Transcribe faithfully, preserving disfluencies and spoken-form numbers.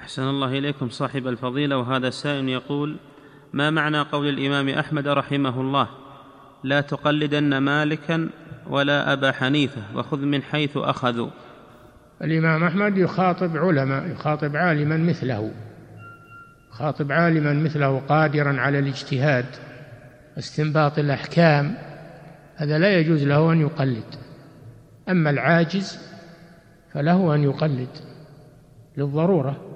أحسن الله إليكم صاحب الفضيلة. وهذا سائل يقول: ما معنى قول الإمام أحمد رحمه الله: لا تقلدن مالكا ولا أبا حنيفة وخذ من حيث أخذوا؟ الإمام أحمد يخاطب علماء، يخاطب عالما مثله، يخاطب عالما مثله قادرا على الاجتهاد استنباط الأحكام، هذا لا يجوز له أن يقلد. أما العاجز فله أن يقلد للضرورة.